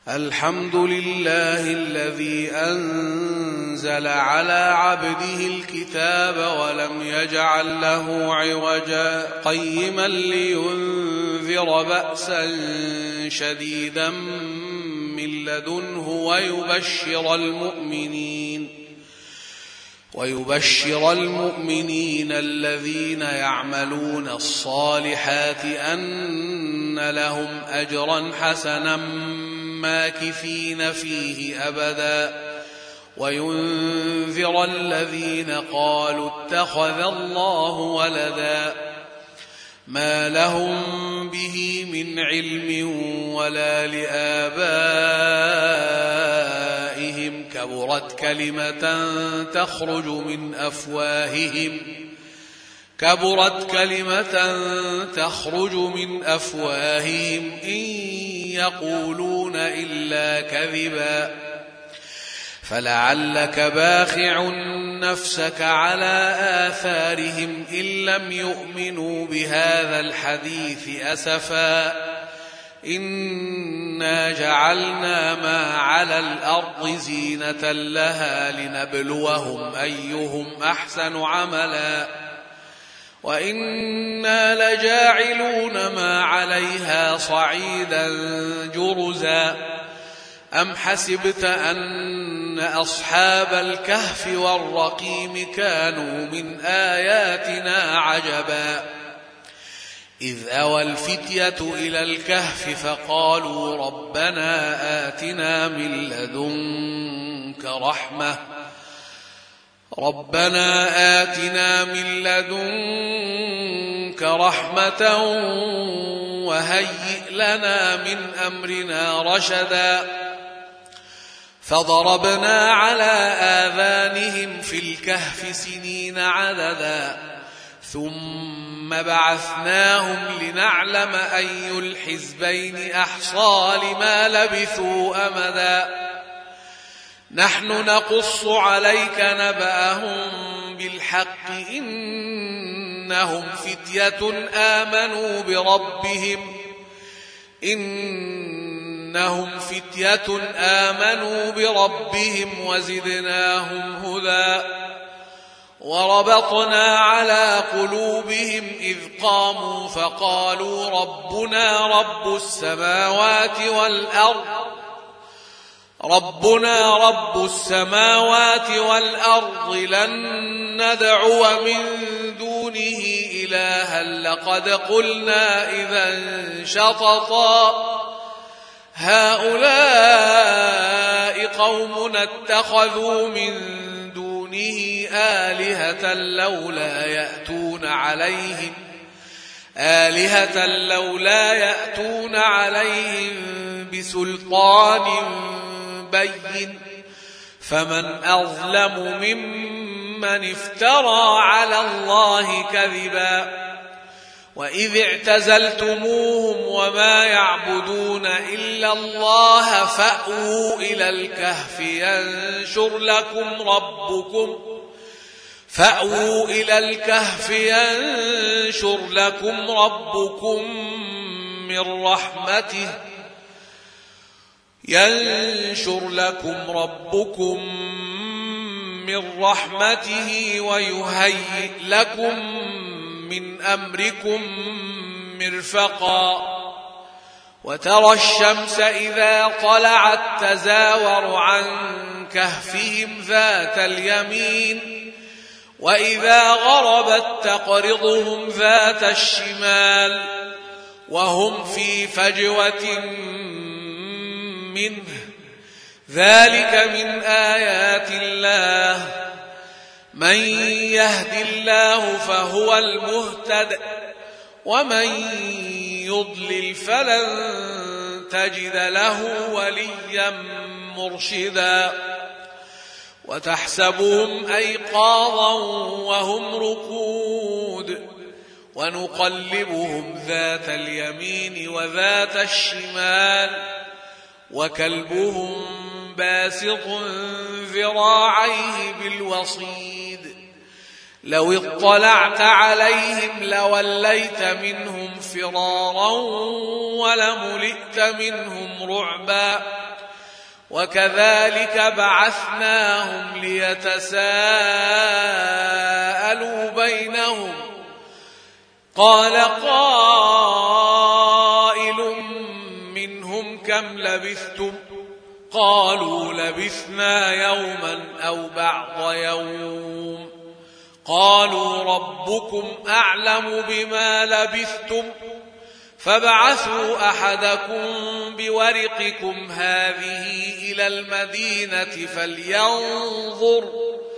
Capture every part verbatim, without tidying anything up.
الحمد لله الذي أنزل على عبده الكتاب ولم يجعل له عوجا قيما لينذر بأسا شديدا من لدنه ويبشر المؤمنين ويبشر المؤمنين الذين يعملون الصالحات أن لهم أجرا حسنا ماكثين فيه أبدا وينذر الذين قالوا اتخذ الله ولدا ما لهم به من علم ولا لآبائهم كبرت كلمة تخرج من أفواههم كبرت كلمة تخرج من أفواههم إن يقولون إلا كذبا فلعلك باخع نفسك على آثارهم إن لم يؤمنوا بهذا الحديث أسفا إنا جعلنا ما على الأرض زينة لها لنبلوهم أيهم أحسن عملا وإنا لجاعلون ما عليها صعيدا جرزا أم حسبت أن أصحاب الكهف والرقيم كانوا من آياتنا عجبا إذ أوى الفتية إلى الكهف فقالوا ربنا آتنا من لدنك رحمة ربنا آتنا من لدنك رحمة وهيئ لنا من أمرنا رشدا فضربنا على آذانهم في الكهف سنين عددا ثم بعثناهم لنعلم أي الحزبين أحصى لما لبثوا أمدا نحن نقص عليك نبأهم بالحق إنهم فتية آمنوا بربهم إنهم فتية آمنوا بربهم وزدناهم هدى وربطنا على قلوبهم إذ قاموا فقالوا ربنا رب السماوات والأرض ربنا رب السماوات والأرض لن ندعو من دونه إلها لقد قلنا إذا شططا هؤلاء قومنا اتخذوا من دونه آلهة لولا يأتون عليهم آلهة لولا يأتون عليهم بسلطان بين فمن أظلم ممن افترى على الله كذبا وإذ اعتزلتموهم وما يعبدون إلا الله فأووا إلى الكهف ينشر لكم ربكم فأووا إلى الكهف ينشر لكم ربكم من رحمته ينشر لكم ربكم من رحمته ويهيئ لكم من أمركم مرفقا وترى الشمس إذا طلعت تزاور عن كهفهم ذات اليمين وإذا غربت تقرضهم ذات الشمال وهم في فجوة منه ذلك من آيات الله من يهد الله فهو المهتد ومن يضلل فلن تجد له وليا مرشدا وتحسبهم أيقاظا وهم رقود ونقلبهم ذات اليمين وذات الشمال وكلبهم باسط ذراعيه بالوصيد لو اطلعت عليهم لوليت منهم فرارا ولملئت منهم رعبا وكذلك بعثناهم ليتساءلوا بينهم قال قائل منهم كم لبثتم قالوا لبثنا يوما أو بعض يوم قالوا ربكم أعلم بما لبثتم فابعثوا أحدكم بورقكم هذه إلى المدينة فلينظر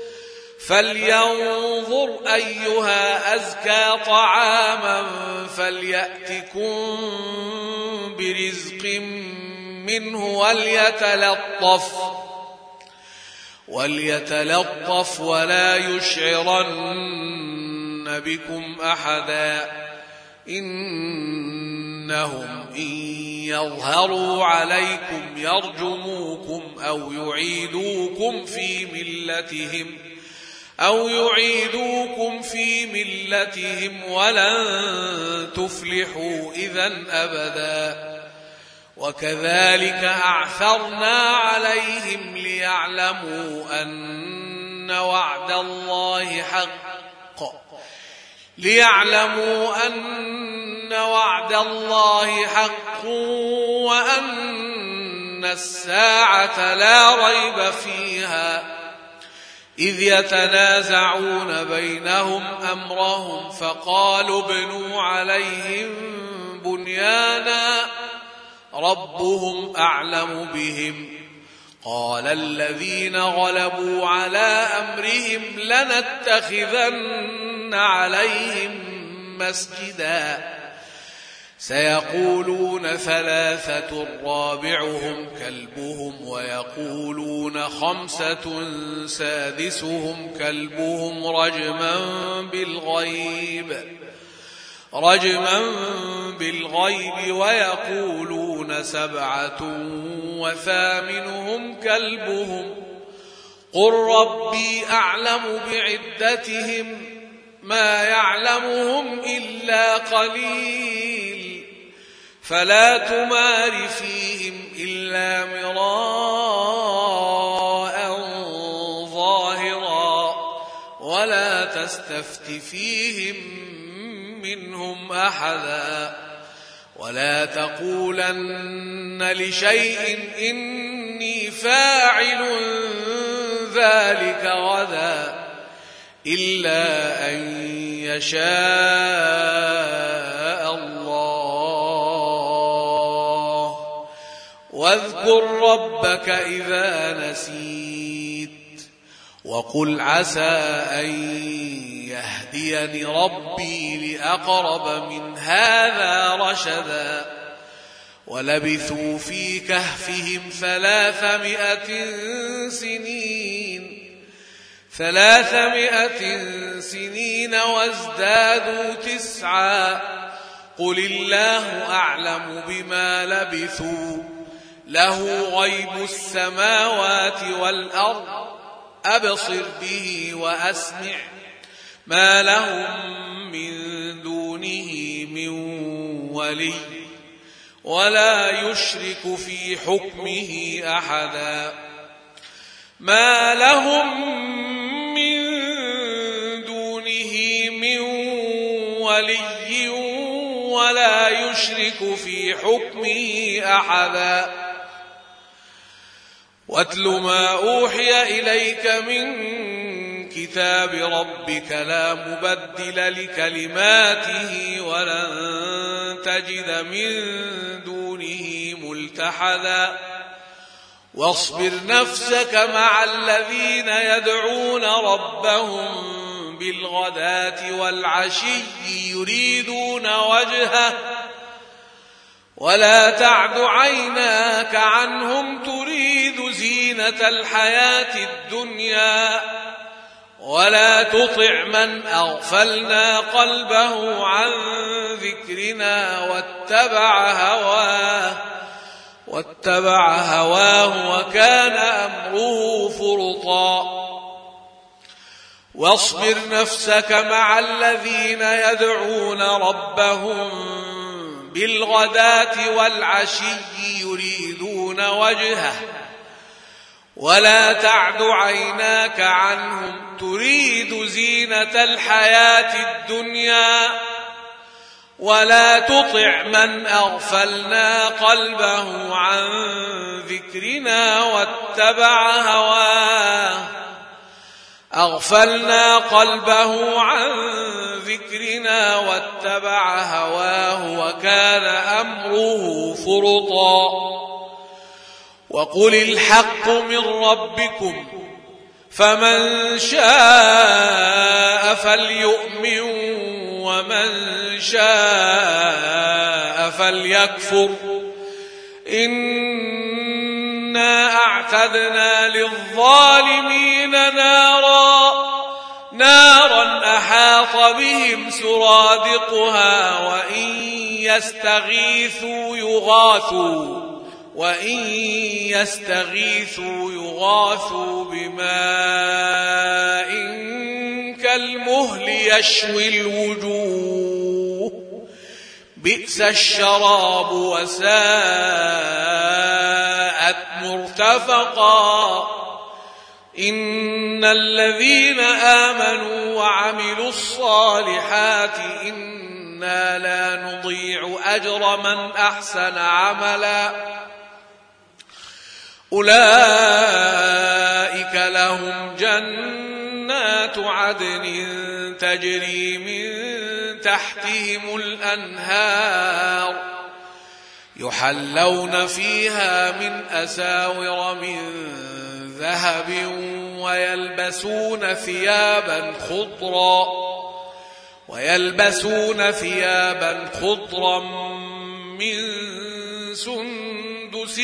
فلينظر أيها أزكى طعاما فليأتكم برزق منه وليتلطف وليتلطف ولا يشعرن بكم أحدا إنهم إن يظهروا عليكم يرجموكم أو يعيدوكم في ملتهم أو يعيدوكم في ملتهم ولن تفلحوا إذن أبدا وكذلك أعثرنا عليهم ليعلموا أن وعد الله حق ليعلموا أن وعد الله حق وأن الساعة لا ريب فيها إذ يتنازعون بينهم أمرهم فقالوا ابنوا عليهم بنيانا ربهم أعلم بهم قال الذين غلبوا على أمرهم لنتخذن عليهم مسجدا سيقولون ثلاثة رابعهم كلبهم ويقولون خمسة سادسهم كلبهم رجما بالغيب رجما بالغيب ويقولون سبعة وثامنهم كلبهم قل ربي أعلم بعدتهم ما يعلمهم إلا قليل فلا تمار فيهم إلا مراء ظاهرا ولا تستفت فيهم منهم أحدا ولا تقولن لشيء إني فاعل ذلك غدا إلا أن يشاء الله واذكر ربك إذا نسيت وقل عسى أن يهديني ربي لأقرب من هذا رشدا ولبثوا في كهفهم ثلاثمائة سنين ثلاثمائة سنين وازدادوا تسعا قل الله أعلم بما لبثوا له غيب السماوات والأرض أبصر به وأسمع ما لهم من دونه من ولي ولا يشرك في حكمه أحدا ما لهم من دونه من ولي ولا يشرك في حكمه أحدا واتل ما أوحي إليك من كتاب ربك لا مبدل لكلماته ولن تجد من دونه ملتحدا واصبر نفسك مع الذين يدعون ربهم بالغداة والعشي يريدون وجهه ولا تعد عيناك عنهم تريد زينة الحياة الدنيا ولا تطع من أغفلنا قلبه عن ذكرنا واتبع هواه واتبع هواه وكان أمره فرطا واصبر نفسك مع الذين يدعون ربهم بالغداة والعشي يريدون وجهه ولا تعد عيناك عنهم تريد زينة الحياة الدنيا ولا تطع من أغفلنا قلبه عن ذكرنا واتبع هواه أغفلنا قلبه عن ذكرنا واتبع هواه وكان أمره فرطا وقل الحق من ربكم فمن شاء فليؤمن ومن شاء فليكفر إنا أعتدنا للظالمين نارا نارا أحاط بهم سرادقها وإن يستغيثوا يغاثوا وإن يستغيثوا يغاثوا بماء كالمهل يشوي الوجوه بئس الشراب وساءت مرتفقا إن الذين آمنوا وعملوا الصالحات إنا لا نضيع أجر من أحسن عملا أولئك لهم جنات عدن تجري من تحتهم الأنهار يحلون فيها من أساور من ذهب ويلبسون ثيابا خضرا ويلبسون ثيابا خضرا من سندس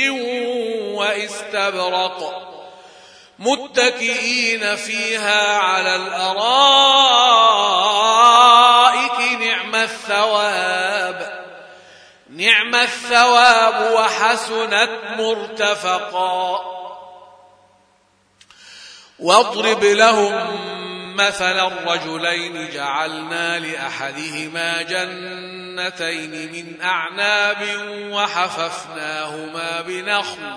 واستبرق متكئين فيها على الأرائك نعم الثواب نعم الثواب وحسنت مرتفقا واضرب لهم مثلا الرجلين جعلنا لأحدهما جنتين من أعناب وحففناهما بنخل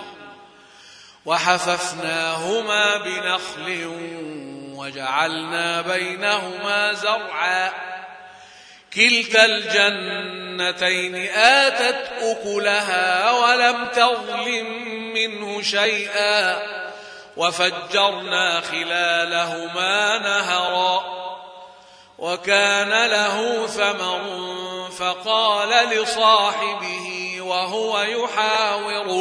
وحففناهما بنخل وجعلنا بينهما زرعا كلتا الجنتين آتت أكلها ولم تظلم منه شيئا وفجرنا خلالهما نهرا وكان له ثمر فقال لصاحبه وهو يحاوره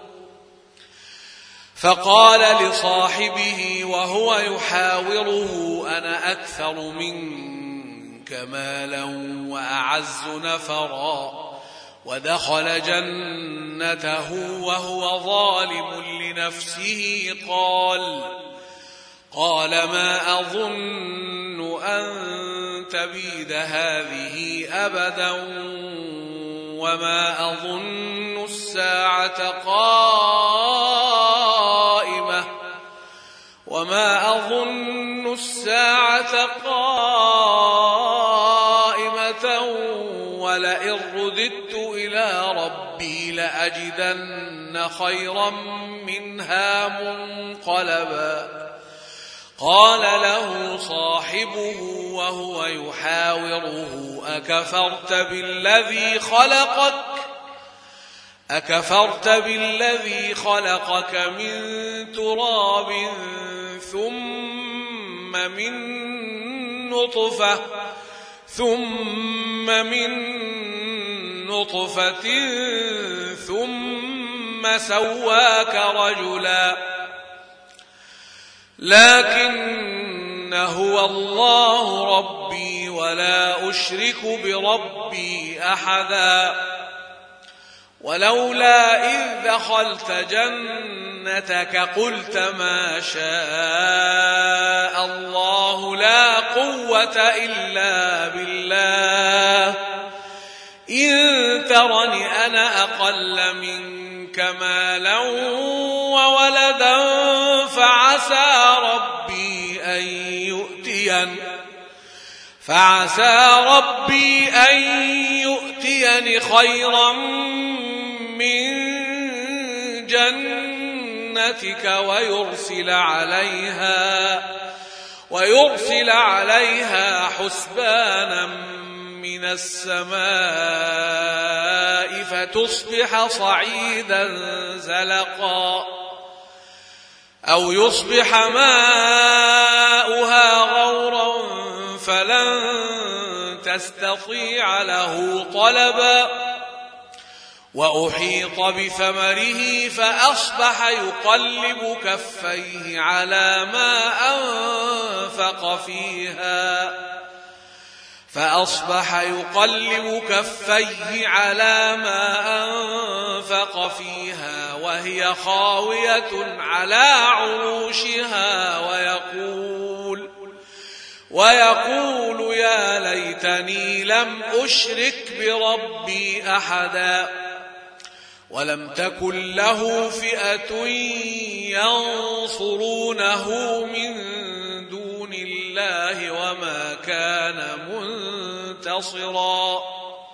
فقال لصاحبه وهو يحاوره أنا أكثر منك مالا وأعز نفرا ودخل جنته وهو ظالم لنفسه قال قال ما أظن أن تبيد هذه أبدا وما أظن الساعة قائمة وما أظن الساعة قائمة ولئن رددت إلى ربي لأجدن خيرا منها منقلبا قال له صاحبه وهو يحاوره أكفرت بالذي خلقك أكفرت بالذي خلقك من تراب ثم من نطفة ثم من نطفة ثم سواك رجلا لكن هو الله ربي ولا أشرك بربي أحدا ولولا إذ دخلت جنتك قلت ما شاء الله لا قوة إلا بالله إن ترني أنا أقل منك مالا وولدا فعسى ربي أن يؤتين فعسى ربي أن يؤتيني خيرا من جنتك سنتك ويرسل عليها ويرسل عليها حسبانا من السماء فتصبح صعيدا زلقا أو يصبح ماؤها غورا فلن تستطيع له طلبا وأحيط بثمره فأصبح يقلب كفيه على ما أنفق فيها فأصبح يقلب كفيه على ما أنفق فيها وهي خاوية على عروشها ويقول ويقول يا ليتني لم أشرك بربي أحدا ولم تكن له فئة ينصرونه من دون الله وما كان منتصرا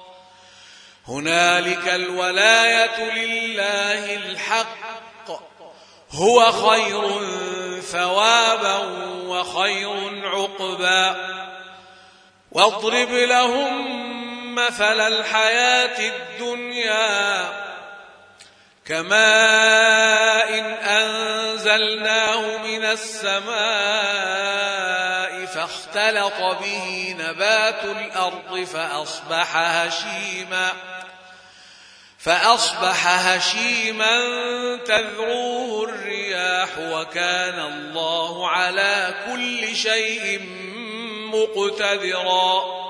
هنالك الولاية لله الحق هو خير ثوابا وخير عقبا واضرب لهم مثل الحياة الدنيا كماء أنزلناه من السماء فاختلط به نبات الأرض فأصبح هشيما فأصبح هشيما تذروه الرياح وكان الله على كل شيء مقتدرا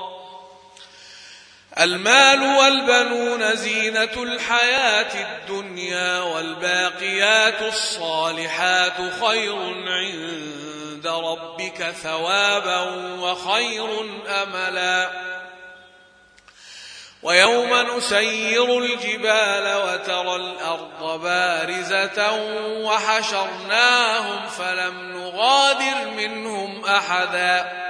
المال والبنون زينة الحياة الدنيا والباقيات الصالحات خير عند ربك ثوابا وخير أملا ويوم نسير الجبال وترى الأرض بارزة وحشرناهم فلم نغادر منهم أحدا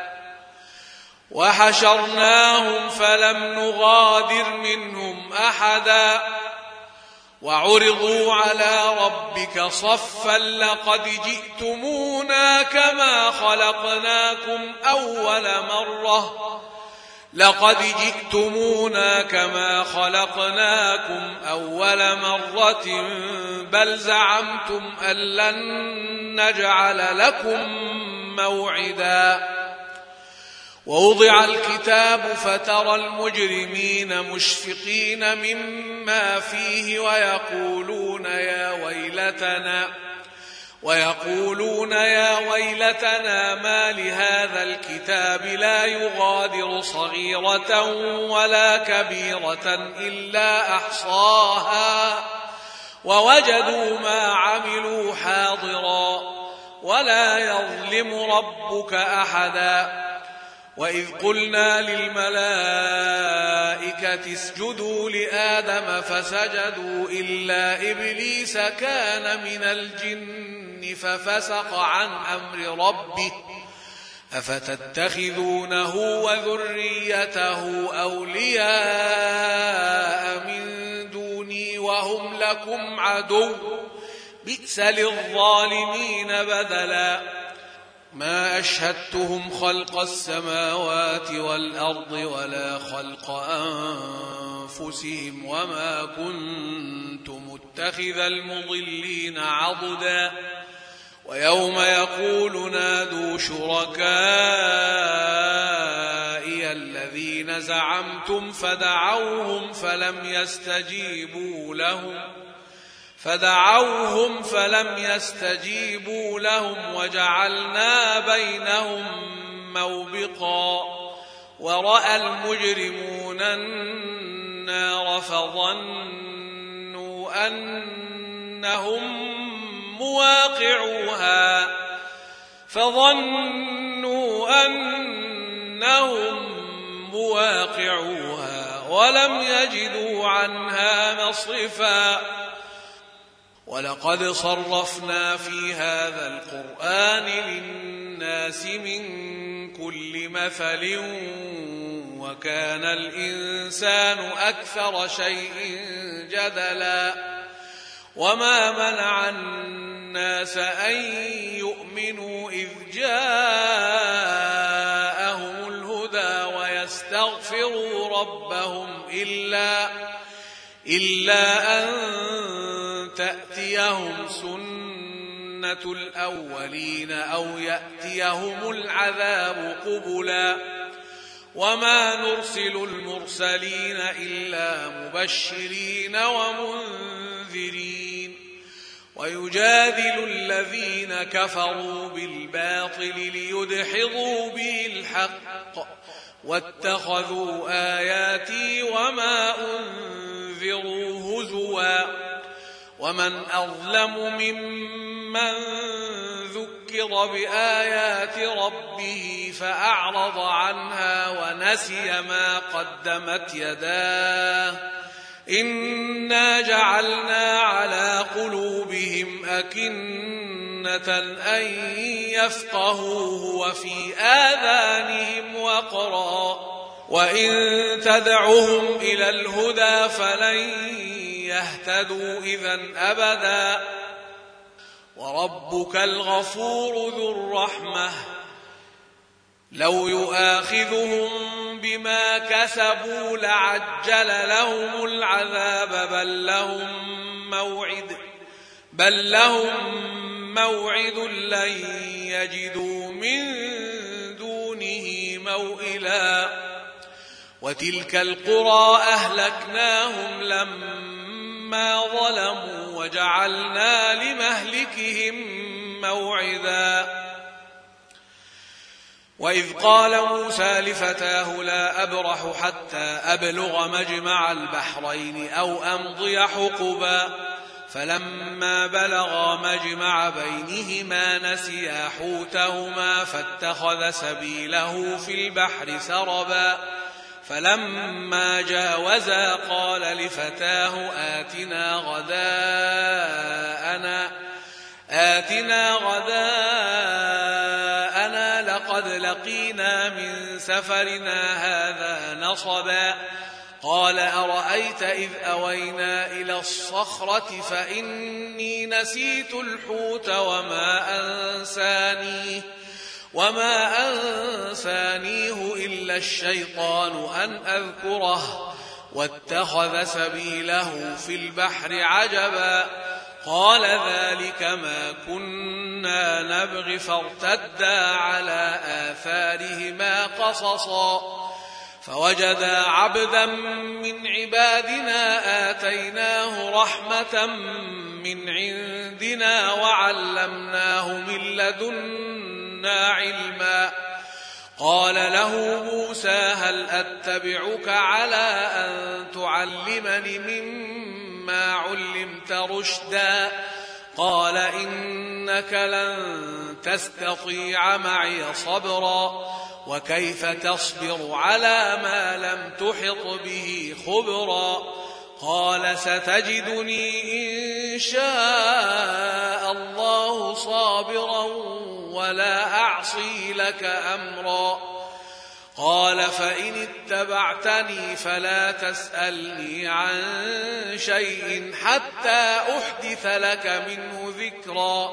وحشرناهم فلم نغادر منهم أحدا وعرضوا على ربك صفا لقد جئتمونا كما خلقناكم أول مرة لقد جئتمونا كما خلقناكم أول مرة بل زعمتم أن لن نجعل لكم موعدا ووضع الكتاب فترى المجرمين مشفقين مما فيه ويقولون يا ويلتنا ويقولون يا ويلتنا ما لهذا الكتاب لا يغادر صغيرة ولا كبيرة إلا أحصاها ووجدوا ما عملوا حاضرا ولا يظلم ربك أحدا وإذ قلنا للملائكة اسجدوا لآدم فسجدوا إلا إبليس كان من الجن ففسق عن أمر ربه أفتتخذونه وذريته أولياء من دوني وهم لكم عدو بئس للظالمين بدلا ما أشهدتهم خلق السماوات والأرض ولا خلق أنفسهم وما كنت متخذ المضلين عضدا ويوم يقول نادوا شركائي الذين زعمتم فدعوهم فلم يستجيبوا لهم فدعوهم فلم يستجيبوا لهم وجعلنا بينهم موبقا ورأى المجرمون النار فظنوا أنهم مواقعوها فظنوا أنهم مواقعوها ولم يجدوا عنها مصرفا ولقد صرفنا في هذا القرآن للناس من كل مثل وكان الإنسان أكثر شيء جدلا وما منع الناس الناس أن يؤمنوا إذ جاءهم الهدى ويستغفروا ربهم إلا, إلا أن تأتيهم سنة الأولين أو يأتيهم العذاب قبلا وما نرسل المرسلين إلا مبشرين ومنذرين ويجادل الذين كفروا بالباطل ليدحضوا به الحق واتخذوا آياتي وما أنذروا هزوا ومن أظلم ممن ذكر بآيات ربه فأعرض عنها ونسي ما قدمت يداه إنا جعلنا على قلوبهم أكنة أن يفقهوه وفي آذانهم وقرا وإن تدعهم إلى الهدى فلن يهتدوا إذن أبدا وربك الغفور ذو الرحمة لو يؤاخذهم بما كسبوا لعجل لهم العذاب بل لهم موعد بل لهم موعد لن يجدوا من دونه موئلا وتلك القرى أهلكناهم لما ظلموا وجعلنا لمهلكهم موعدا وإذ قال موسى لفتاه لا أبرح حتى أبلغ مجمع البحرين أو أمضي حقبا فلما بلغا مجمع بينهما نسيا حوتهما فاتخذ سبيله في البحر سربا فلما جاوزا قال لفتاه آتنا غداءنا آتنا غداءنا لقد لقينا من سفرنا هذا نصبا قال أرأيت إذ أوينا إلى الصخرة فإني نسيت الحوت وما أنسانيه وما أنسانيه إلا الشيطان أن أذكره واتخذ سبيله في البحر عجبا قال ذلك ما كنا نبغي فارتدا على آثارهما قصصا فوجدا عبدا من عبادنا آتيناه رحمة من عندنا وعلمناه من لدنا علما قال له موسى هل أتبعك على أن تعلمني مما علمت رشدا قال إنك لن تستطيع معي صبرا وكيف تصبر على ما لم تحط به خبرا قال ستجدني إن شاء الله صابرا ولا أعصي لك أمرا قال فإن اتبعتني فلا تسألني عن شيء حتى أحدث لك منه ذكرا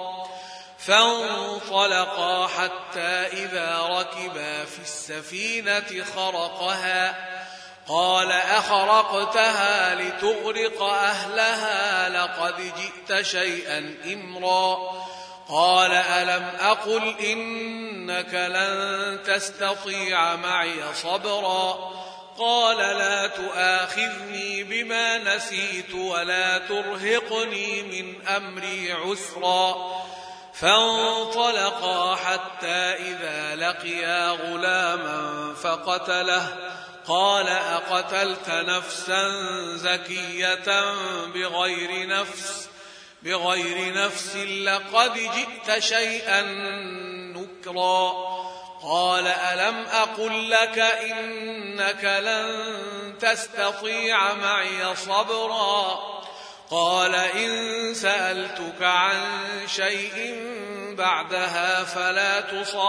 فانطلقا حتى إذا ركبا في السفينة خرقها قال أخرقتها لتغرق أهلها لقد جئت شيئا إمرا قال ألم أقل إنك لن تستطيع معي صبرا قال لا تؤاخذني بما نسيت ولا ترهقني من أمري عسرا فانطلقا حتى إذا لقيا غلاما فقتله قال أقتلت نفسا زكية بغير نفس بغير نفس لقد جئت شيئا نكرا قال ألم أقل لك إنك لن تستطيع معي صبرا قال إن سألتك عن شيء بعدها فلا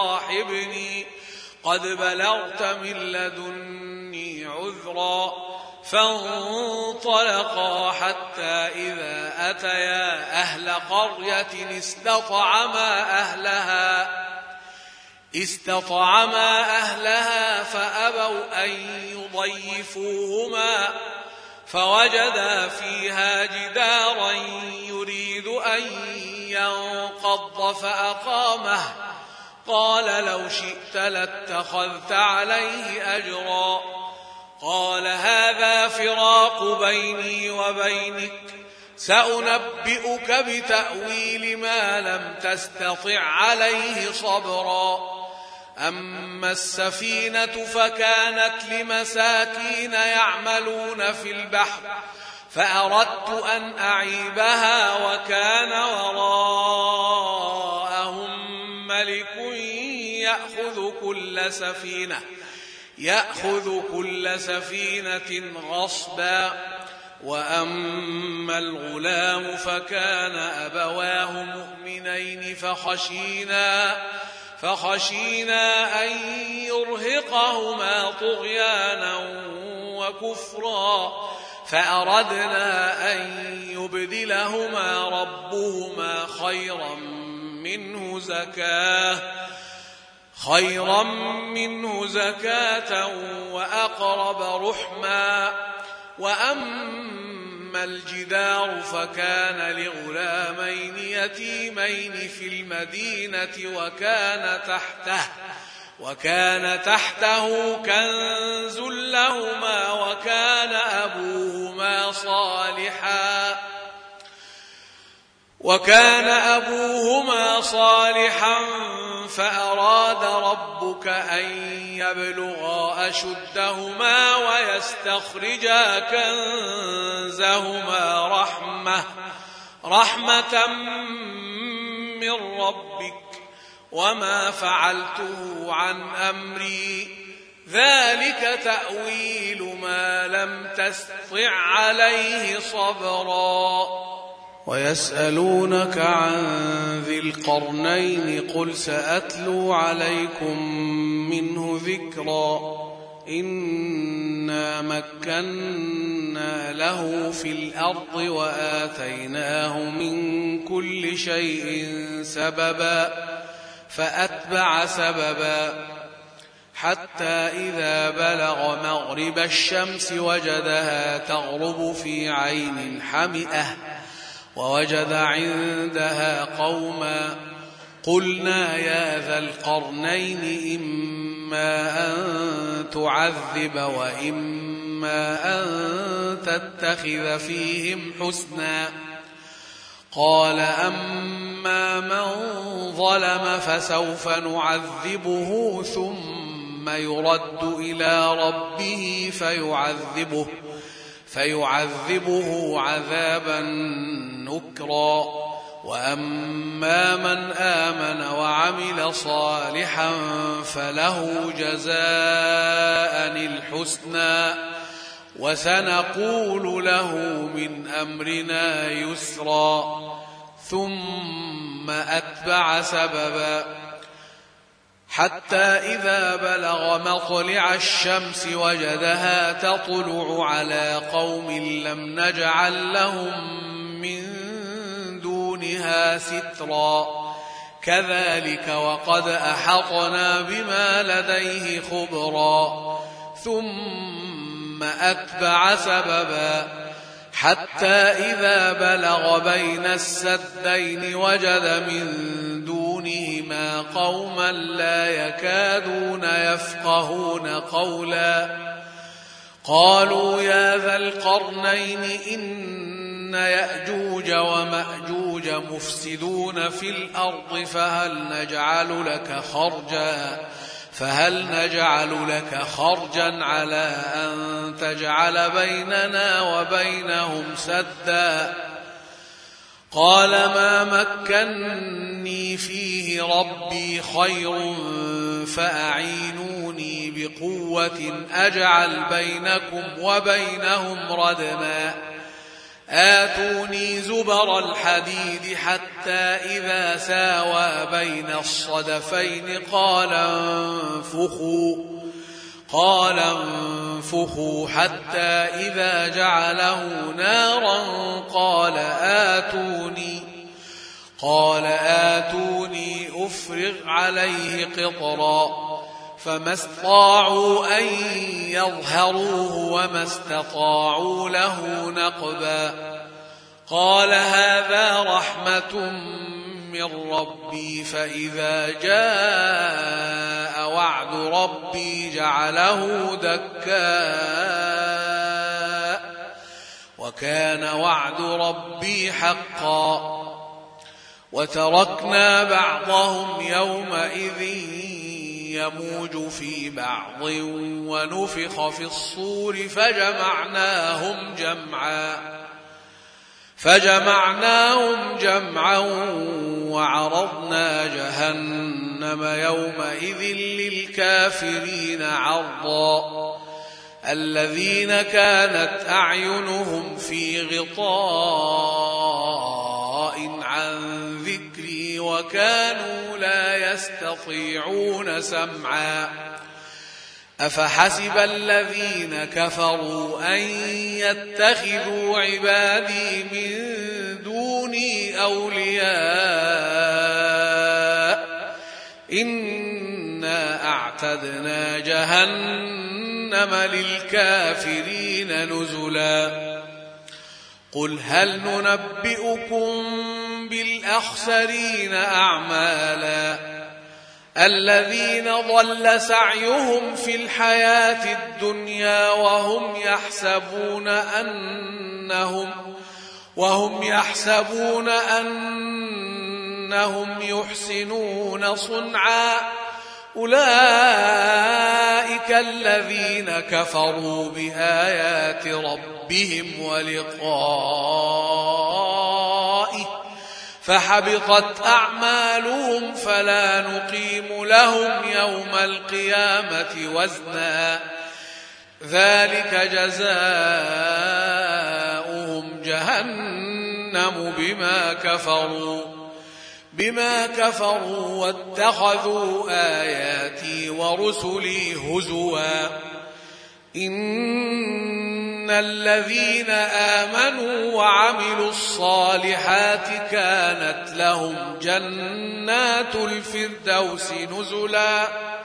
تصاحبني قد بلغت من لدني عذرا فانطلقا حتى إذا أتيا أهل قرية استطعما أهلها استطعما أهلها فأبوا أن يضيفوهما فوجدا فيها جدارا يريد أن ينقض فأقامه قال لو شئت لاتخذت عليه أجرا قال هذا فراق بيني وبينك سأنبئك بتأويل ما لم تستطع عليه صبرا أما السفينة فكانت لمساكين يعملون في البحر فأردت أن أعيبها وكان وراءهم ملك يأخذ كل سفينة يأخذ كل سفينة غصبا وأما الغلام فكان أبواه مؤمنين فخشينا فخشينا أن يرهقهما طغيانا وكفرا فأردنا أن يبدلهما ربهما خيرا منه زكاة خيرا منه زكاة وأقرب رحما وأما الجدار فكان لغلامين يتيمين في المدينة وكان تحته وكان تحته كنز لهما وكان أبوهما صالحا وكان أبوهما صالحا فأراد ربك أن يبلغا أشدهما ويستخرجا كنزهما رحمة رحمة من ربك وما فعلته عن أمري ذلك تأويل ما لم تستطع عليه صبرا ويسألونك عن ذي القرنين قل سأتلو عليكم منه ذكرا إنا مكنا له في الأرض وآتيناه من كل شيء سببا فأتبع سببا حتى إذا بلغ مغرب الشمس وجدها تغرب في عين حمئة ووجد عندها قوما قلنا يا ذا القرنين إما أن تعذب وإما أن تتخذ فيهم حسنا قال أما من ظلم فسوف نعذبه ثم يرد إلى ربه فيعذبه فيعذبه عذابا نكرا وأما من آمن وعمل صالحا فله جزاء الحسنى وسنقول له من أمرنا يسرا ثم أتبع سببا حتى إذا بلغ مطلع الشمس وجدها تطلع على قوم لم نجعل لهم من دونها سترا كذلك وقد أحطنا بما لديه خبرا ثم أتبع سببا حتى إذا بلغ بين السدين وجد من دونهما قوما لا يكادون يفقهون قولا قالوا يا ذا القرنين إن يأجوج ومأجوج مفسدون في الأرض فهل نجعل لك خرجا فهل نجعل لك خرجا على أن تجعل بيننا وبينهم سدا قال ما مكني فيه ربي خير فأعينوني بقوة أجعل بينكم وبينهم ردما آتوني زبر الحديد حتى إذا ساوى بين الصدفين قال انفخوا قال انفخوا حتى إذا جعله نارا قال آتوني قال آتوني أفرغ عليه قطرا فما استطاعوا أن يظهروه وما استطاعوا له نقبا قال هذا رحمة من ربي فإذا جاء وعد ربي جعله دكاء وكان وعد ربي حقا وتركنا بعضهم يومئذ يموج في بعض ونفخ في الصور فجمعناهم جمعا فجمعناهم جمعا وعرضنا جهنم يومئذ للكافرين عرضا الذين كانت أعينهم في غطاء عن ذكري وكانوا لا يستطيعون سمعا أفحسب الذين كفروا أن يتخذوا عبادي من دوني أولياء إنا أعتدنا جهنم للكافرين نزلا قل هل ننبئكم بالأخسرين أعمالا الذين ضل سعيهم في الحياة الدنيا وهم يحسبون أنهم وهم يحسبون أنهم يحسنون صنعا أولئك الذين كفروا بآيات ربهم ولقائه فحبطت أعمالهم فلا نقيم لهم يوم القيامة وزنا ذلك جزاؤهم جهنم بما كفروا بما كفروا واتخذوا آياتي ورسلي هزوا إن الذين آمنوا وعملوا الصالحات كانت لهم جنات الفردوس نزلا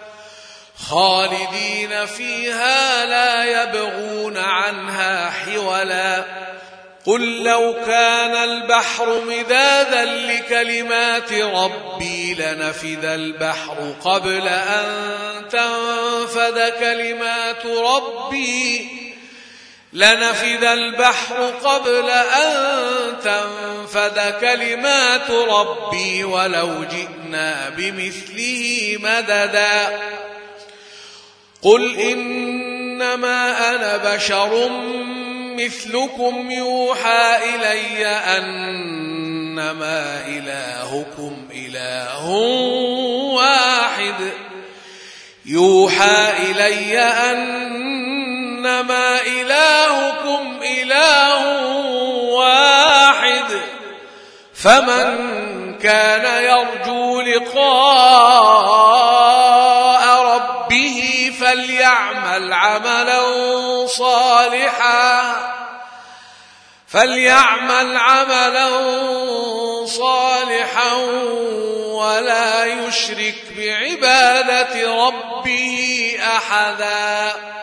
خالدين فيها لا يبغون عنها حولا قل لو كان البحر مدادا لكلمات ربي لنفد البحر قبل أن تنفد كلمات ربي لنفد البحر قبل أن تنفد كلمات ربي ولو جئنا بمثله مددا قل إنما أنا بشر مثلكم يوحى إلي أنما إلهكم إله واحد يوحى إلي أنما إلهكم إله واحد فمن كان يرجو لقاء ربه فليعمل عملا صالحا فليعمل عملا صالحا ولا يشرك بعبادة ربه أحدا.